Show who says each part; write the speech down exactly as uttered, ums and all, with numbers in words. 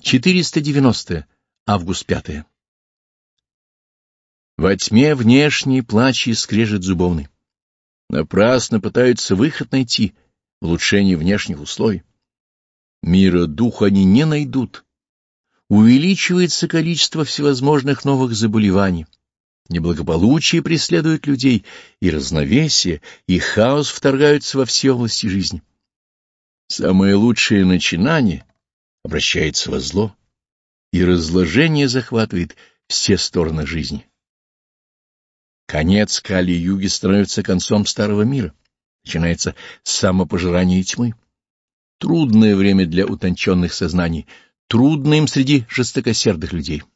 Speaker 1: четыреста девяностое. Август пятое. Во тьме внешний плач и скрежет зубовный. Напрасно пытаются выход найти в улучшении внешних условий. Мира духа они не найдут. Увеличивается количество всевозможных новых заболеваний. Неблагополучие преследует людей, и разновесие, и хаос вторгаются во все области жизни. Самое лучшее начинание обращается во зло, и разложение захватывает все стороны жизни. Конец Кали-юги становится концом старого мира. Начинается самопожирание тьмы. Трудное время для утонченных сознаний, трудно им среди жестокосердых людей.